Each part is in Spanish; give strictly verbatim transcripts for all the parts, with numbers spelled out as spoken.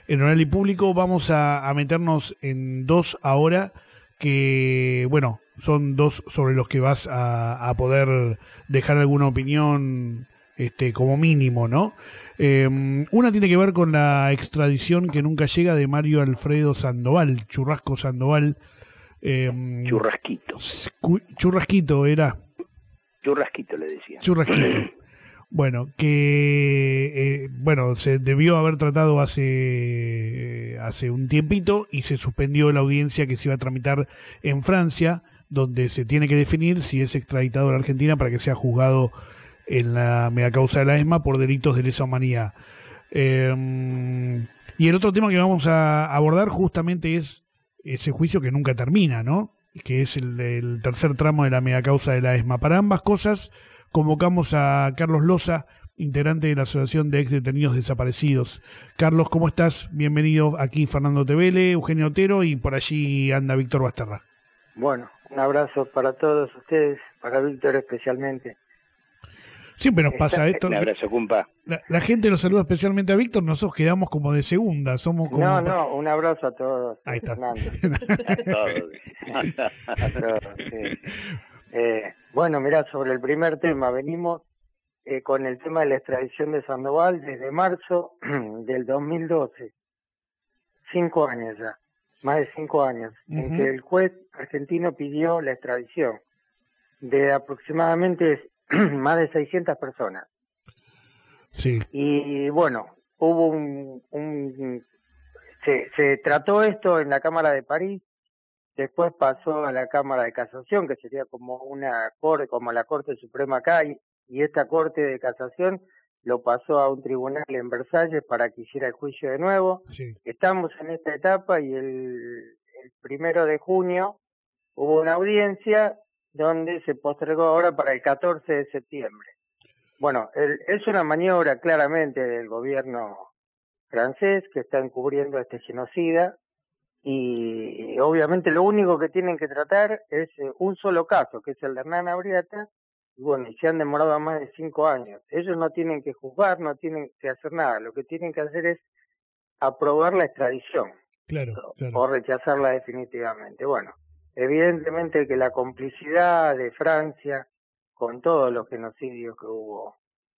en Oral y Público. Vamos a, a meternos en dos ahora que, bueno, son dos sobre los que vas a, a poder dejar alguna opinión, este, como mínimo, ¿no? Eh, una tiene que ver con la extradición que nunca llega de Mario Alfredo Sandoval, Churrasco Sandoval. Eh, Churrasquito. Churrasquito era. Churrasquito le decía. Churrasquito. Bueno, que eh, bueno, se debió haber tratado hace, eh, hace un tiempito y se suspendió la audiencia que se iba a tramitar en Francia, donde se tiene que definir si es extraditado a la Argentina para que sea juzgado en la megacausa de la ESMA por delitos de lesa humanidad. Eh, y el otro tema que vamos a abordar justamente es ese juicio que nunca termina, ¿no? Que es el, el tercer tramo de la megacausa de la ESMA. Para ambas cosas convocamos a Carlos Loza, integrante de la Asociación de Ex Detenidos Desaparecidos. Carlos, ¿cómo estás? Bienvenido aquí Fernando Tevele, Eugenio Otero y por allí anda Víctor Basterra. Bueno, un abrazo para todos ustedes, para Víctor especialmente. Siempre nos pasa esto. Un abrazo, cumpa. La, la gente lo saluda especialmente a Víctor, nosotros quedamos como de segunda, somos como... No, no, un abrazo a todos. Ahí está. A todos. Pero, sí. eh, bueno, mirá, sobre el primer tema, venimos eh, con el tema de la extradición de Sandoval desde marzo del dos mil doce. Cinco años ya, más de cinco años, uh-huh. en que el juez argentino pidió la extradición de aproximadamente más de seiscientas personas. Sí. Y bueno, hubo un... un se, se trató esto en la Cámara de París, después pasó a la Cámara de Casación, que sería como una corte, como la Corte Suprema acá, y, y esta Corte de Casación lo pasó a un tribunal en Versalles para que hiciera el juicio de nuevo. Sí. Estamos en esta etapa y el, el primero de junio hubo una audiencia donde se postergó ahora para el catorce de septiembre. Bueno, el, es una maniobra claramente del gobierno francés que está encubriendo a este genocida y, y obviamente lo único que tienen que tratar es eh, un solo caso, que es el de Hernán Abriata, y bueno, y se han demorado más de cinco años. Ellos no tienen que juzgar, no tienen que hacer nada, lo que tienen que hacer es aprobar la extradición. Claro, claro. O rechazarla definitivamente. Bueno, evidentemente que la complicidad de Francia con todos los genocidios que hubo,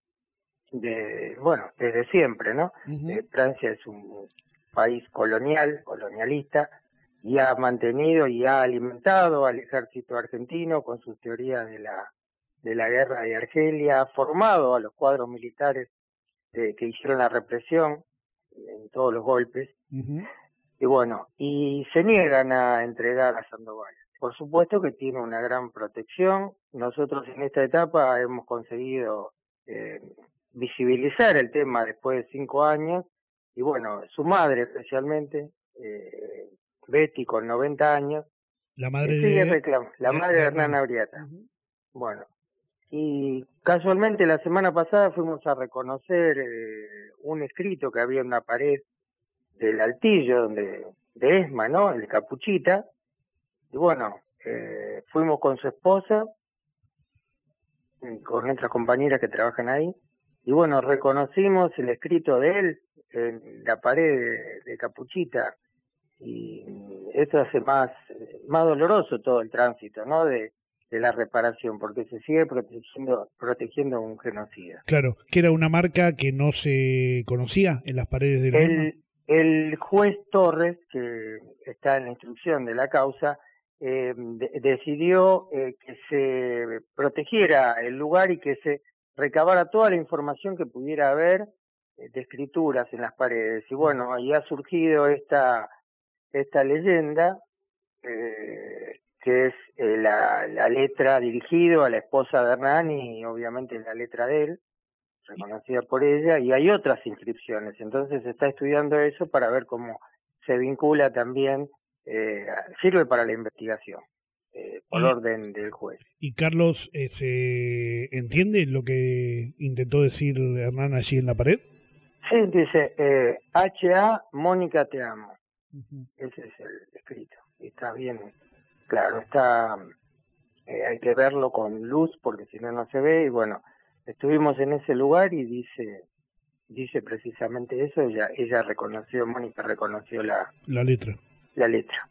de bueno, desde siempre, ¿no? Uh-huh. Eh, Francia es un país colonial, colonialista, y ha mantenido y ha alimentado al ejército argentino con sus teorías de la de la guerra de Argelia, ha formado a los cuadros militares de, que hicieron la represión en todos los golpes. Uh-huh. Y bueno, y se niegan a entregar a Sandoval. Por supuesto que tiene una gran protección. Nosotros en esta etapa hemos conseguido eh, visibilizar el tema después de cinco años. Y bueno, su madre especialmente, eh, Betty, con noventa años, la madre sigue de... reclamando, la madre de Hernán Abriata. Uh-huh. Bueno, y casualmente la semana pasada fuimos a reconocer eh, un escrito que había en una pared del altillo donde de ESMA, ¿no? El Capuchita. Y bueno, eh, fuimos con su esposa, con otras compañeras que trabajan ahí, y bueno, reconocimos el escrito de él en la pared de, de Capuchita, y esto hace más, más doloroso todo el tránsito, ¿no? De, de la reparación, porque se sigue protegiendo, protegiendo a un genocida. Claro, que era una marca que no se conocía en las paredes del ESMA. El juez Torres, que está en la instrucción de la causa, eh, de, decidió eh, que se protegiera el lugar y que se recabara toda la información que pudiera haber eh, de escrituras en las paredes. Y bueno, ahí ha surgido esta, esta leyenda, eh, que es eh, la, la letra dirigida a la esposa de Hernán y obviamente la letra de él, reconocida por ella, y hay otras inscripciones. Entonces se está estudiando eso para ver cómo se vincula también, eh, sirve para la investigación, eh, por y, orden del juez. Y Carlos, eh, ¿se entiende lo que intentó decir Hernán allí en la pared? Sí, dice, eh, H A, Mónica te amo. Uh-huh. Ese es el escrito. Está bien, claro, está, eh, hay que verlo con luz porque si no, no se ve, y bueno, estuvimos en ese lugar y dice dice precisamente eso. Ella, ella reconoció, Mónica reconoció la, la letra. La letra.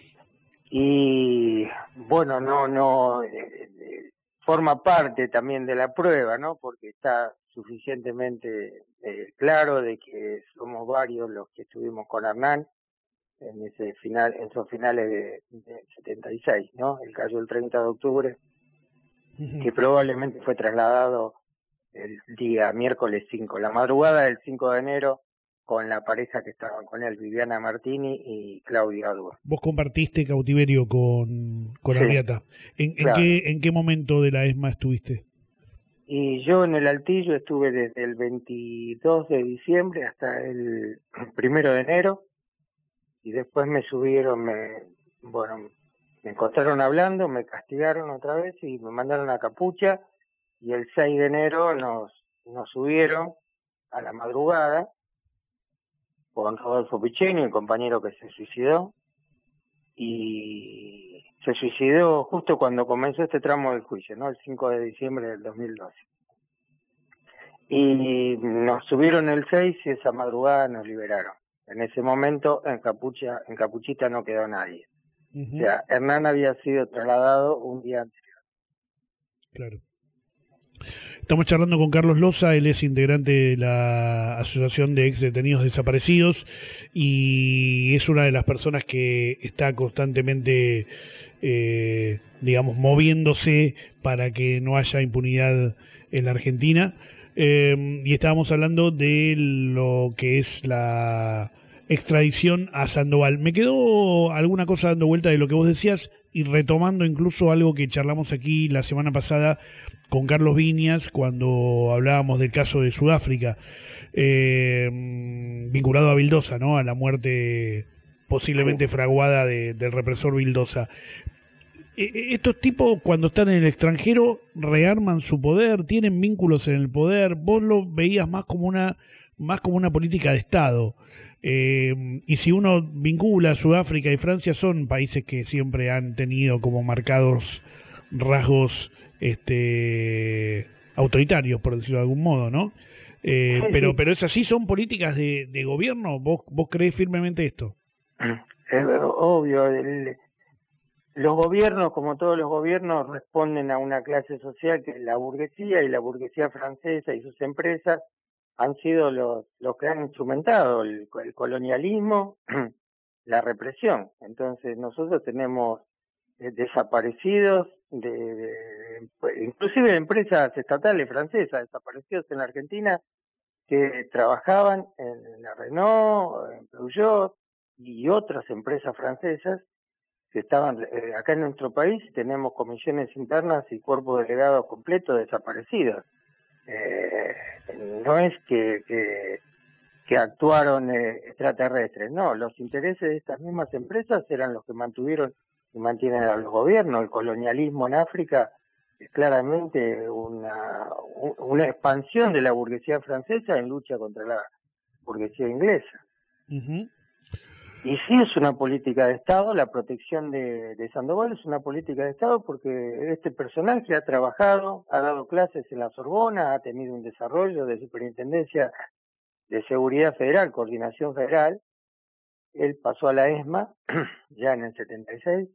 Y bueno, no, no, eh, eh, forma parte también de la prueba, ¿no? Porque está suficientemente eh, claro de que somos varios los que estuvimos con Hernán en ese final, en esos finales de, de setenta y seis, ¿no? Él cayó el treinta de octubre, uh-huh. que probablemente fue trasladado el día miércoles cinco, la madrugada del cinco de enero, con la pareja que estaban con él, Viviana Martini y Claudia Adua. Vos compartiste cautiverio con, con sí, Arriata. ¿En, claro. en, qué, ¿En qué momento de la ESMA estuviste? Y yo en el Altillo estuve desde el veintidós de diciembre hasta el primero de enero, y después me subieron, me, bueno, me encontraron hablando, me castigaron otra vez y me mandaron a Capucha, y el seis de enero nos, nos subieron a la madrugada con Rodolfo Picheni, el compañero que se suicidó, y se suicidó justo cuando comenzó este tramo del juicio, ¿no? El cinco de diciembre del dos mil doce. Y nos subieron el seis y esa madrugada nos liberaron. En ese momento en Capucha, en Capuchita no quedó nadie. Uh-huh. O sea, Hernán había sido trasladado un día anterior. Claro. Estamos charlando con Carlos Loza, él es integrante de la Asociación de Ex Detenidos Desaparecidos y es una de las personas que está constantemente, eh, digamos, moviéndose para que no haya impunidad en la Argentina. Eh, y estábamos hablando de lo que es la extradición a Sandoval. Me quedó alguna cosa dando vuelta de lo que vos decías y retomando incluso algo que charlamos aquí la semana pasada con Carlos Viñas cuando hablábamos del caso de Sudáfrica, eh, vinculado a Vildosa, ¿no? A la muerte posiblemente fraguada de, del represor Vildosa. Estos tipos cuando están en el extranjero rearman su poder, tienen vínculos en el poder. Vos lo veías más como una, más como una política de Estado. Eh, y si uno vincula a Sudáfrica y Francia, son países que siempre han tenido como marcados rasgos este autoritarios, por decirlo de algún modo, ¿no? Eh, pero pero es así, son políticas de, de gobierno. ¿Vos vos creés firmemente esto? Es obvio. El, los gobiernos, como todos los gobiernos, responden a una clase social que es la burguesía, y la burguesía francesa y sus empresas han sido los, los que han instrumentado el, el colonialismo, la represión. Entonces nosotros tenemos eh, desaparecidos, de, de, de, inclusive de empresas estatales francesas, desaparecidos en la Argentina, que trabajaban en la Renault, en Peugeot y otras empresas francesas que estaban eh, acá en nuestro país. Tenemos comisiones internas y cuerpos delegados completos desaparecidos. Eh, no es que, que, que actuaron eh, extraterrestres, no, los intereses de estas mismas empresas eran los que mantuvieron y mantienen a los gobiernos. El colonialismo en África es claramente una, una expansión de la burguesía francesa en lucha contra la burguesía inglesa. Uh-huh. Y sí es una política de Estado, la protección de, de Sandoval es una política de Estado, porque este personaje ha trabajado, ha dado clases en la Sorbona, ha tenido un desarrollo de superintendencia de seguridad federal, coordinación federal. Él pasó a la ESMA ya en el setenta y seis,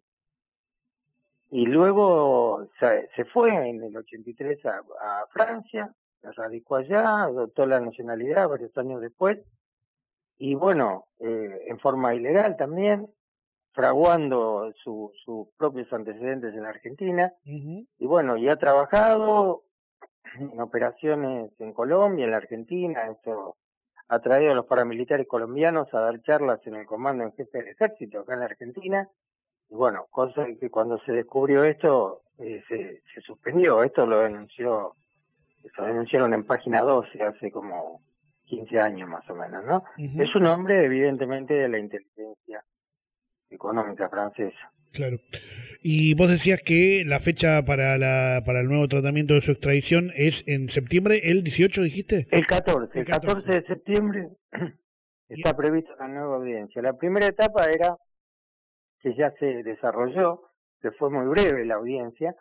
y luego se, se fue en el ochenta y tres a, a Francia, se radicó allá, adoptó la nacionalidad varios años después, y bueno, eh, en forma ilegal también, fraguando su, sus propios antecedentes en la Argentina. Uh-huh. Y bueno, y ha trabajado en operaciones en Colombia, en la Argentina. Esto ha traído a los paramilitares colombianos a dar charlas en el comando en jefe del ejército acá en la Argentina. Y bueno, cosa que cuando se descubrió esto, eh, se, se suspendió. Esto lo denunció, lo denunciaron en Página doce hace como quince años más o menos, ¿no? Uh-huh. Es un hombre evidentemente de la inteligencia económica francesa. Claro. Y vos decías que la fecha para la para el nuevo tratamiento de su extradición es en septiembre, ¿el dieciocho dijiste? El catorce, el catorce de septiembre está prevista la nueva audiencia. La primera etapa era, que ya se desarrolló, que fue muy breve la audiencia,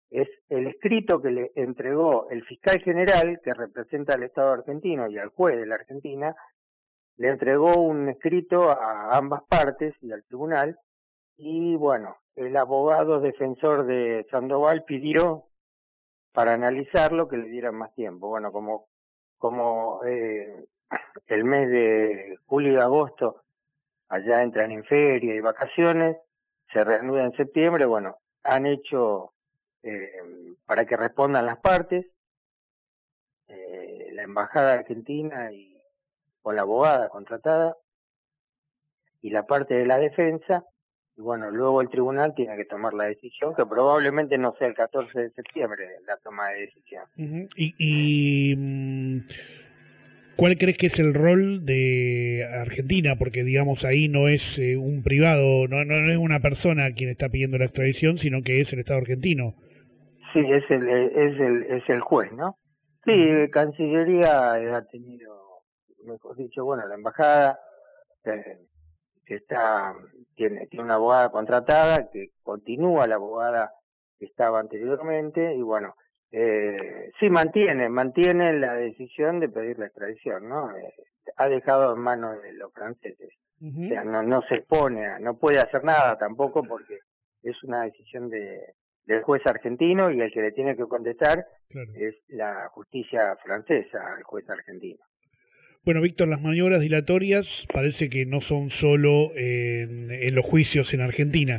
es el escrito que le entregó el fiscal general, que representa al Estado argentino, y al juez de la Argentina, le entregó un escrito a ambas partes y al tribunal, y bueno, el abogado defensor de Sandoval pidió para analizarlo que le dieran más tiempo. Bueno, como, como eh, el mes de julio y agosto allá entran en feria y vacaciones, se reanuda en septiembre, bueno, han hecho eh, para que respondan las partes, eh, la embajada argentina y con la abogada contratada y la parte de la defensa, y bueno, luego el tribunal tiene que tomar la decisión, que probablemente no sea el catorce de septiembre la toma de decisión. Uh-huh. Y, y ¿cuál crees que es el rol de Argentina? Porque digamos ahí no es eh, un privado, no, no, no es una persona quien está pidiendo la extradición, sino que es el Estado argentino. Sí, es el es el es el juez, ¿no? Sí, uh-huh. Cancillería ha tenido, mejor dicho, bueno, la embajada eh, que está tiene tiene una abogada contratada que continúa la abogada que estaba anteriormente y bueno, eh, sí mantiene mantiene la decisión de pedir la extradición, ¿no? Eh, ha dejado en manos de los franceses. Uh-huh. O sea, no no se expone, a, no puede hacer nada tampoco porque es una decisión de del juez argentino y el que le tiene que contestar claro. es la justicia francesa, el juez argentino. Bueno, Víctor, las maniobras dilatorias parece que no son solo en, en los juicios en Argentina.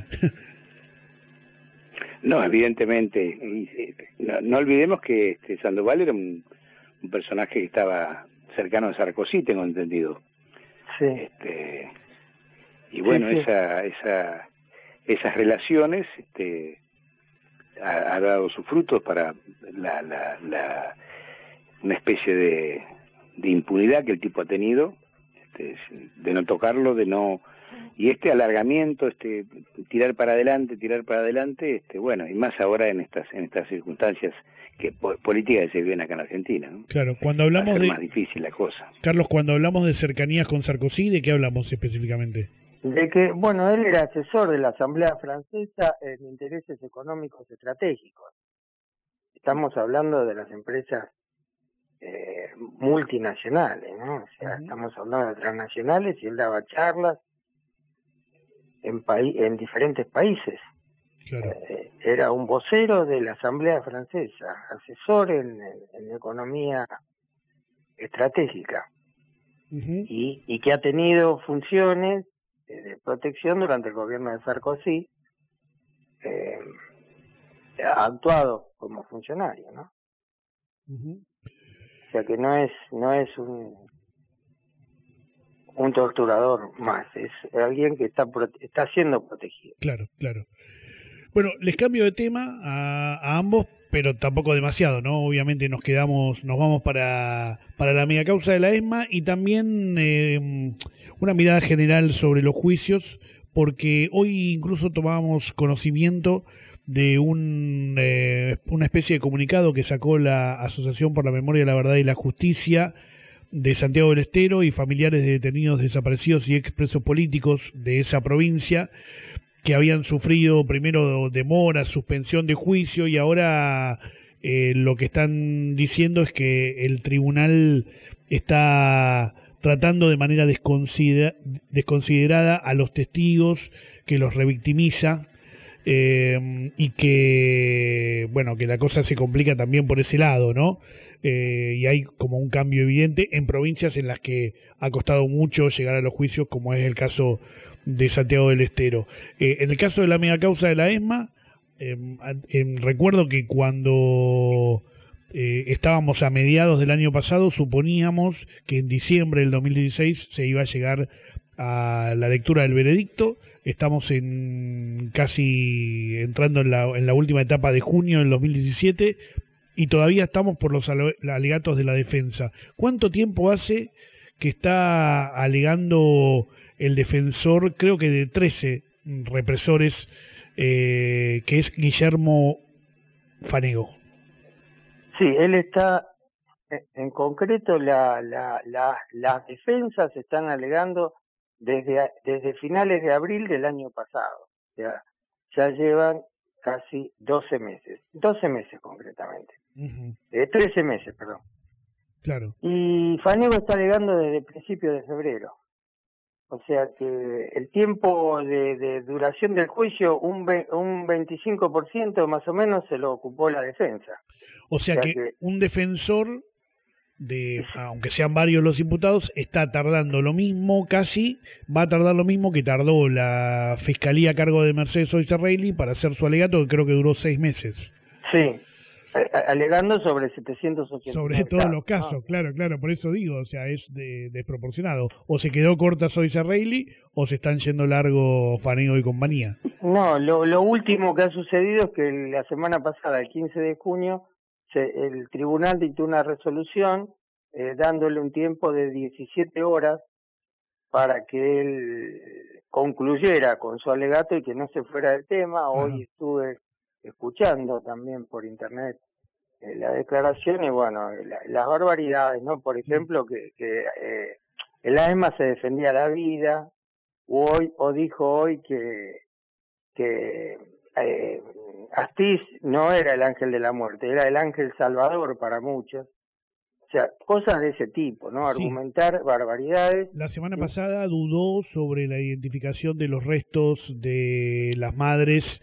No, evidentemente. No, no olvidemos que este, Sandoval era un, un personaje que estaba cercano a Sarkozy, tengo entendido. Sí. Este, y bueno, sí, sí. Esa, esa, esas relaciones este, ha, ha dado sus frutos para la, la, la, una especie de... de impunidad que el tipo ha tenido, este, de no tocarlo, de no... Y este alargamiento, este tirar para adelante, tirar para adelante, este bueno, y más ahora en estas en estas circunstancias que po políticas que se viven acá en Argentina, ¿no? Claro, cuando hablamos Va a ser de... más difícil la cosa. Carlos, cuando hablamos de cercanías con Sarkozy, ¿de qué hablamos específicamente? De que, bueno, él era asesor de la Asamblea Francesa en intereses económicos estratégicos. Estamos hablando de las empresas Eh, multinacionales, ¿no? O sea, uh-huh. estamos hablando de transnacionales y él daba charlas en, en diferentes países. Claro. Eh, era un vocero de la Asamblea Francesa, asesor en, en, en economía estratégica uh-huh. y, y que ha tenido funciones de protección durante el gobierno de Sarkozy. Eh, ha actuado como funcionario, ¿no? Uh-huh. O sea que no es no es un un torturador más, es alguien que está está siendo protegido. Claro, claro. Bueno, les cambio de tema a, a ambos, pero tampoco demasiado, ¿no? Obviamente nos quedamos, nos vamos para, para la mega causa de la ESMA y también eh, una mirada general sobre los juicios, porque hoy incluso tomamos conocimiento de un, eh, una especie de comunicado que sacó la Asociación por la Memoria, la Verdad y la Justicia de Santiago del Estero y familiares de detenidos desaparecidos y expresos políticos de esa provincia que habían sufrido primero demoras, suspensión de juicio y ahora eh, lo que están diciendo es que el tribunal está tratando de manera desconsidera- desconsiderada a los testigos, que los revictimiza. Eh, y que, bueno, que la cosa se complica también por ese lado, ¿no? Eh, y hay como un cambio evidente en provincias en las que ha costado mucho llegar a los juicios, como es el caso de Santiago del Estero. Eh, en el caso de la mega causa de la ESMA, eh, eh, recuerdo que cuando eh, estábamos a mediados del año pasado, suponíamos que en diciembre del dos mil dieciséis se iba a llegar a la lectura del veredicto. Estamos en casi entrando en la, en la última etapa de junio del dos mil diecisiete y todavía estamos por los alegatos de la defensa. ¿Cuánto tiempo hace que está alegando el defensor, creo que de trece represores, eh, que es Guillermo Fanego? Sí, él está, en concreto, la, la, la, las defensas están alegando desde, desde finales de abril del año pasado. O sea, ya llevan casi doce meses, doce meses concretamente, Uh-huh. eh, trece meses, perdón. Claro. Y Fanego está alegando desde principios de febrero. O sea que el tiempo de, de duración del juicio, un, ve, un veinticinco por ciento más o menos se lo ocupó la defensa. O sea, o sea que, que un defensor, de aunque sean varios los imputados, está tardando lo mismo, casi, va a tardar lo mismo que tardó la fiscalía a cargo de Mercedes Soizarrelli para hacer su alegato, que creo que duró seis meses. Sí. Alegando sobre setecientos ochenta. Sobre todos casos, los casos, ¿no? Claro, claro, por eso digo, o sea, es de, desproporcionado. O se quedó corta Soizarrelli o se están yendo largo Fanego y compañía. No, lo, lo último que ha sucedido es que la semana pasada, el quince de junio, se, el tribunal dictó una resolución eh, dándole un tiempo de diecisiete horas para que él concluyera con su alegato y que no se fuera del tema. Hoy Ajá. estuve escuchando también por internet eh, la declaración y bueno, la, las barbaridades, ¿no? Por ejemplo, que, que eh, el A E M A se defendía la vida, o, hoy, o dijo hoy que, que eh, Astiz no era el ángel de la muerte, era el ángel salvador para muchos. O sea, cosas de ese tipo, ¿no? Sí. Argumentar barbaridades. La semana sí. pasada dudó sobre la identificación de los restos de las madres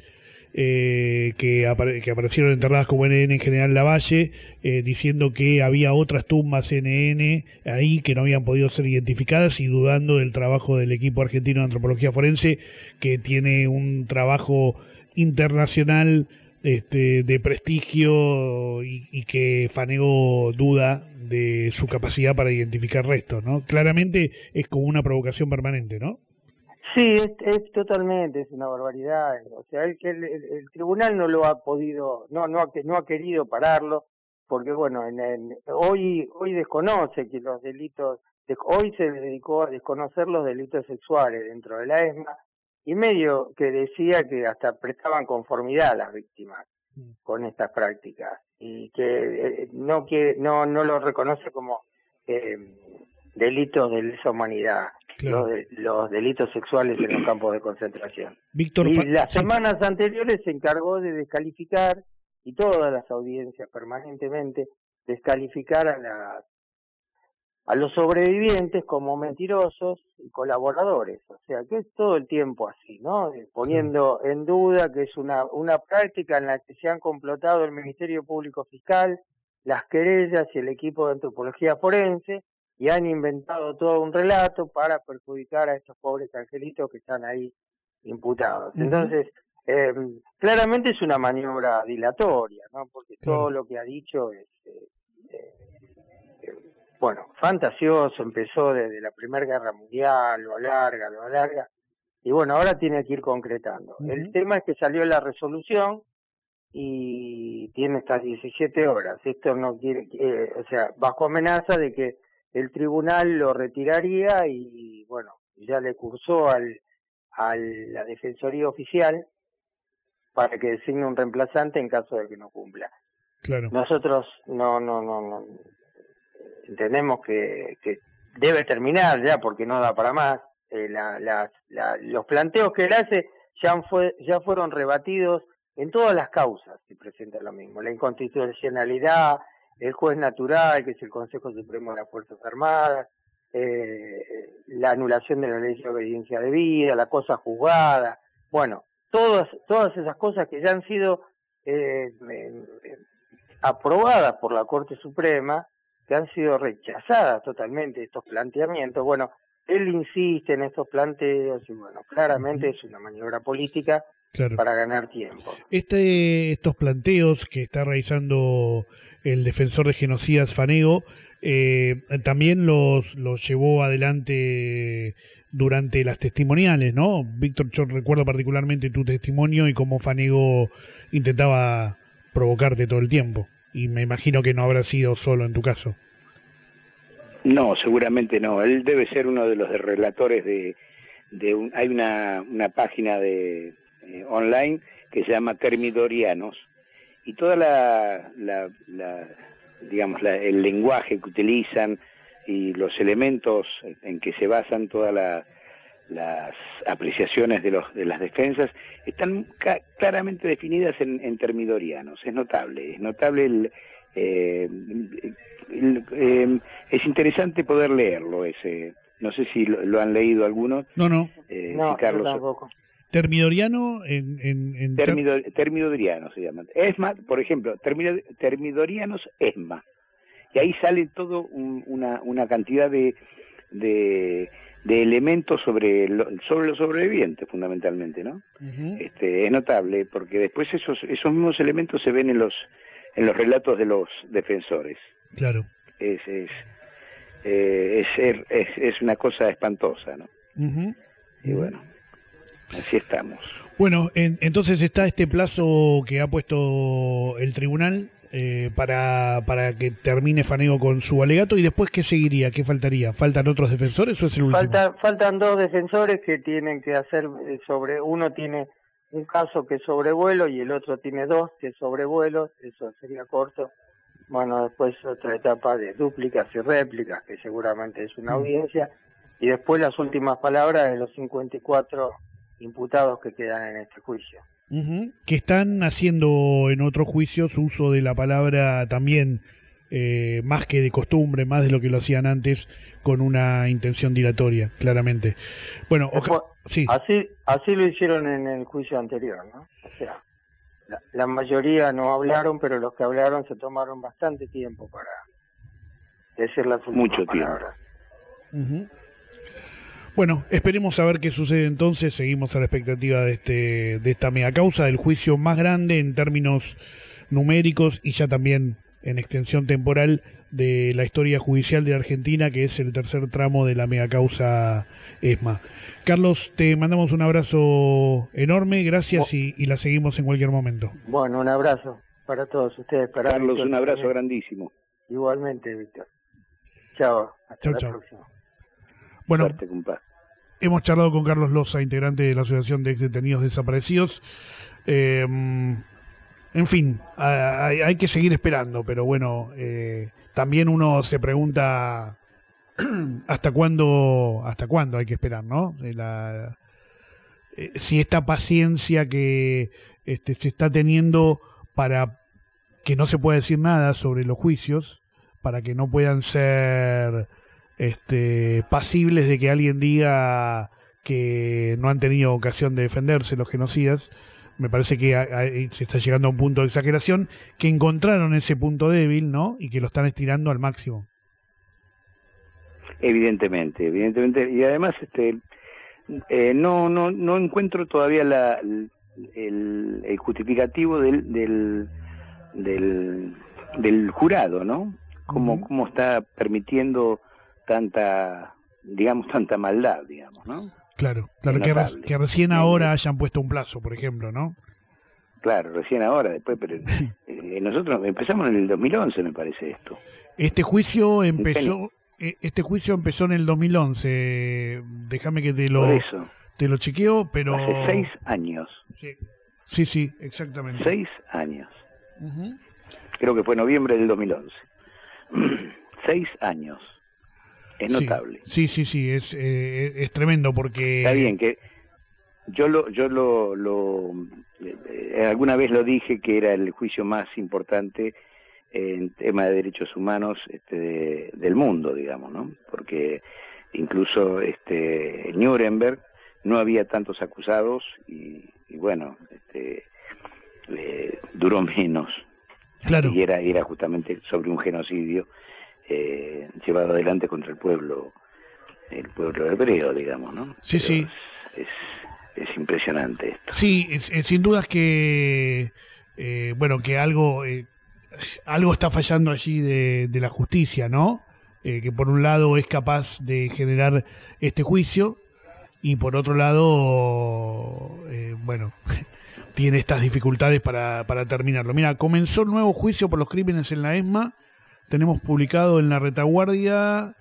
Eh, que, apare que aparecieron enterradas como N N en General Lavalle, eh, diciendo que había otras tumbas N N ahí que no habían podido ser identificadas y dudando del trabajo del equipo argentino de antropología forense, que tiene un trabajo internacional este, de prestigio y, y que Fanego duda de su capacidad para identificar restos, ¿no? Claramente es como una provocación permanente, ¿no? Sí, es, es totalmente, es una barbaridad. O sea, el, el, el tribunal no lo ha podido, no no ha, no ha querido pararlo, porque bueno, en, en, hoy hoy desconoce que los delitos, de, hoy se dedicó a desconocer los delitos sexuales dentro de la E S M A, y medio que decía que hasta prestaban conformidad a las víctimas con estas prácticas, y que eh, no que no no lo reconoce como eh, delitos de lesa humanidad. Claro. Los, los delitos sexuales en los campos de concentración. Víctor, y las semanas anteriores se encargó de descalificar, y todas las audiencias permanentemente, descalificar a, la, a los sobrevivientes como mentirosos y colaboradores. O sea, que es todo el tiempo así, ¿no? Poniendo claro. en duda que es una, una práctica en la que se han complotado el Ministerio Público Fiscal, las querellas y el equipo de antropología forense, y han inventado todo un relato para perjudicar a estos pobres angelitos que están ahí imputados. Uh-huh. Entonces, eh, claramente es una maniobra dilatoria, ¿no? Porque claro. todo lo que ha dicho es, eh, eh, bueno, fantasioso, empezó desde la Primera Guerra Mundial, lo alarga, lo alarga, y bueno, ahora tiene que ir concretando. Uh-huh. El tema es que salió la resolución y tiene estas diecisiete horas. Esto no quiere, eh, o sea, bajo amenaza de que el tribunal lo retiraría y, bueno, ya le cursó al, a la Defensoría Oficial para que designe un reemplazante en caso de que no cumpla. Claro. Nosotros no, no, no, no entendemos que, que debe terminar ya porque no da para más. Eh, la, la, la, los planteos que él hace ya, fue, ya fueron rebatidos en todas las causas que presentan lo mismo. La inconstitucionalidad, el juez natural, que es el Consejo Supremo de las Fuerzas Armadas, eh, la anulación de la ley de obediencia debida, la cosa juzgada, bueno, todas todas esas cosas que ya han sido eh, eh, aprobadas por la Corte Suprema, que han sido rechazadas totalmente estos planteamientos. Bueno, él insiste en estos planteos y bueno, claramente es una maniobra política. Claro. Para ganar tiempo. Este, estos planteos que está realizando el defensor de genocidas Fanego, eh, también los, los llevó adelante durante las testimoniales, ¿no? Víctor, yo recuerdo particularmente tu testimonio y cómo Fanego intentaba provocarte todo el tiempo. Y me imagino que no habrá sido solo en tu caso. No, seguramente no. Él debe ser uno de los relatores de... de un, hay una, una página de... Eh, online que se llama Termidorianos, y toda la, la, la digamos la, el lenguaje que utilizan y los elementos en que se basan toda la las apreciaciones de los de las defensas están ca claramente definidas en, en termidorianos. Es notable, es notable el, eh, el eh, es interesante poder leerlo ese. No sé si lo, lo han leído algunos. No, no. Eh, no, si Carlos, tampoco. Termidoriano en, en, en Termido, termidoriano se llaman. ESMA, por ejemplo, termido, termidorianos ESMA. Y ahí sale todo un, una, una cantidad de, de, de elementos sobre, lo, sobre los sobrevivientes, fundamentalmente, ¿no? Uh-huh. Este, es notable, porque después esos, esos mismos elementos se ven en los, en los relatos de los defensores. Claro. Es, es, eh, es, es, es una cosa espantosa, ¿no? Uh-huh. Y bueno, así estamos. Bueno, en, entonces está este plazo que ha puesto el tribunal eh, para, para que termine Fanego con su alegato, y después ¿qué seguiría? ¿Qué faltaría? ¿Faltan otros defensores o es el último? Falta, faltan dos defensores que tienen que hacer sobre, uno tiene un caso que es sobrevuelo y el otro tiene dos que es sobrevuelo, eso sería corto. Bueno, después otra etapa de dúplicas y réplicas, que seguramente es una audiencia, y después las últimas palabras de los cincuenta y cuatro imputados que quedan en este juicio. Uh-huh. Que están haciendo en otros juicios uso de la palabra también, eh, más que de costumbre, más de lo que lo hacían antes, con una intención dilatoria, claramente. Bueno, después, sí. así, así lo hicieron en el juicio anterior, ¿no? O sea, la, la mayoría no hablaron, pero los que hablaron se tomaron bastante tiempo para decir las últimas Mucho palabras. Tiempo. Uh-huh. Bueno, esperemos a ver qué sucede entonces. Seguimos a la expectativa de este de esta mega causa, del juicio más grande en términos numéricos y ya también en extensión temporal de la historia judicial de Argentina, que es el tercer tramo de la mega causa ESMA. Carlos, te mandamos un abrazo enorme, gracias y, y la seguimos en cualquier momento. Bueno, un abrazo para todos ustedes. Para Carlos, Víctor, un abrazo también. Grandísimo. Igualmente, Víctor. Chao, hasta chau, la chau. próxima. Bueno, Suerte, compa. Hemos charlado con Carlos Loza, integrante de la Asociación de Exdetenidos Desaparecidos. Eh, en fin, hay, hay que seguir esperando, pero bueno, eh, también uno se pregunta hasta cuándo, hasta cuándo hay que esperar, ¿no? La, eh, si esta paciencia que este, se está teniendo para que no se pueda decir nada sobre los juicios, para que no puedan ser este, pasibles de que alguien diga que no han tenido ocasión de defenderse los genocidas. Me parece que a, a, se está llegando a un punto de exageración, que encontraron ese punto débil, ¿no? Y que lo están estirando al máximo. Evidentemente, evidentemente, y además este eh, no no no encuentro todavía la el, el justificativo del del del, del jurado, ¿no? Cómo, uh-huh. cómo está permitiendo tanta, digamos, tanta maldad, digamos, ¿no? Claro, claro, que, re, que recién ahora hayan puesto un plazo, por ejemplo, ¿no? Claro, recién ahora, después, pero eh, nosotros empezamos en el dos mil once, me parece esto. Este juicio empezó, este juicio empezó en el dos mil once. Déjame que te lo, por eso. te lo chequeo, pero hace seis años. Sí, sí, sí, exactamente. Seis años. Uh-huh. Creo que fue noviembre del dos mil once. Seis años. Es notable. Sí, sí, sí, sí, es, eh, es tremendo porque... Está bien, que yo lo yo lo, lo eh, alguna vez lo dije que era el juicio más importante en tema de derechos humanos este, de, del mundo, digamos, ¿no? Porque incluso este en Nuremberg no había tantos acusados y, y bueno, este, eh, duró menos. Claro. Y era, era justamente sobre un genocidio Eh, llevado adelante contra el pueblo el pueblo hebreo, digamos, ¿no? Sí, Pero sí. Es, es, es impresionante esto. Sí, es, es, sin dudas que eh, bueno, que algo eh, algo está fallando allí de, de la justicia, ¿no? Eh, que por un lado es capaz de generar este juicio y por otro lado eh, bueno, tiene estas dificultades para, para terminarlo. Mira, comenzó el nuevo juicio por los crímenes en la ESMA. Tenemos publicado en La Retaguardia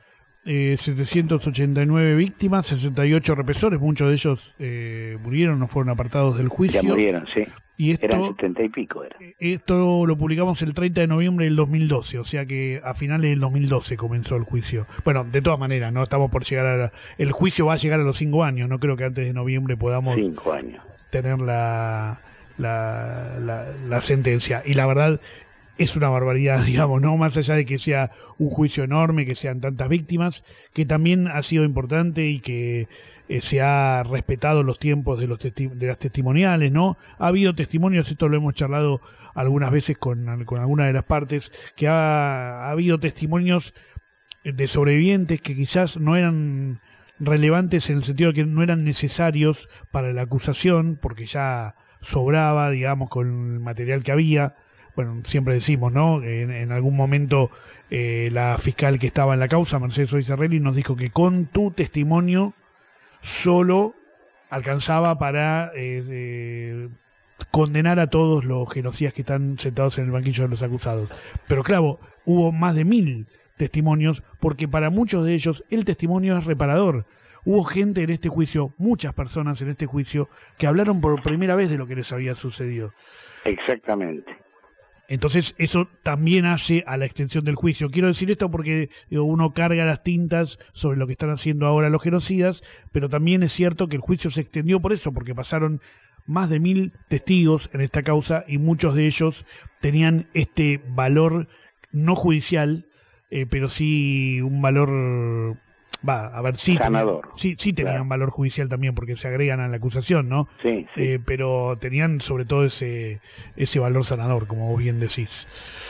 eh, setecientas ochenta y nueve víctimas, sesenta y ocho represores, muchos de ellos eh, murieron, no fueron apartados del juicio. Ya murieron, sí. Y esto, eran setenta y pico. Era. Esto lo publicamos el treinta de noviembre del dos mil doce, o sea que a finales del dos mil doce comenzó el juicio. Bueno, de todas maneras, no estamos por llegar a... La, el juicio va a llegar a los cinco años, no creo que antes de noviembre podamos cinco años. tener la, la, la, la sentencia. Y la verdad es una barbaridad, digamos, ¿no? Más allá de que sea un juicio enorme, que sean tantas víctimas, que también ha sido importante y que eh, se ha respetado los tiempos de los testi de las testimoniales, ¿no? Ha habido testimonios, esto lo hemos charlado algunas veces con, con alguna de las partes, que ha, ha habido testimonios de sobrevivientes que quizás no eran relevantes en el sentido de que no eran necesarios para la acusación, porque ya sobraba, digamos, con el material que había. Bueno, siempre decimos, ¿no? En, en algún momento eh, la fiscal que estaba en la causa, Mercedes Soizarrelli, nos dijo que con tu testimonio solo alcanzaba para eh, eh, condenar a todos los genocidas que están sentados en el banquillo de los acusados. Pero claro, hubo más de mil testimonios, porque para muchos de ellos el testimonio es reparador. Hubo gente en este juicio, muchas personas en este juicio, que hablaron por primera vez de lo que les había sucedido. Exactamente. Entonces eso también hace a la extensión del juicio. Quiero decir esto porque digo, uno carga las tintas sobre lo que están haciendo ahora los genocidas, pero también es cierto que el juicio se extendió por eso, porque pasaron más de mil testigos en esta causa y muchos de ellos tenían este valor no judicial, eh, pero sí un valor... Va, a ver, sí, sanador. Tenían, sí, sí tenían claro. valor judicial también, porque se agregan a la acusación, ¿no? Sí, sí. Eh, pero tenían sobre todo ese ese valor sanador, como vos bien decís.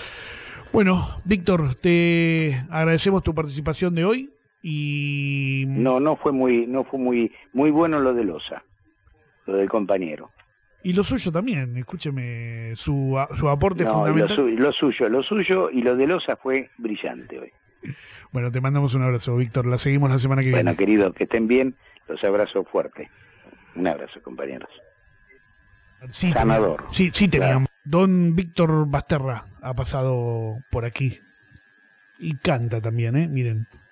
Bueno, Víctor, te agradecemos tu participación de hoy y... No, no fue muy no fue muy muy bueno lo de Loza, lo del compañero. Y lo suyo también, escúcheme, su, su aporte no, fundamental. Lo, su, lo suyo, lo suyo y lo de Loza fue brillante hoy. Bueno, te mandamos un abrazo, Víctor. La seguimos la semana que bueno, viene. Bueno, querido, que estén bien. Los abrazo fuerte. Un abrazo, compañeros. Sí, sanador. Tenían, sí, sí tenían. Claro. Don Víctor Basterra ha pasado por aquí. Y canta también, ¿eh? Miren.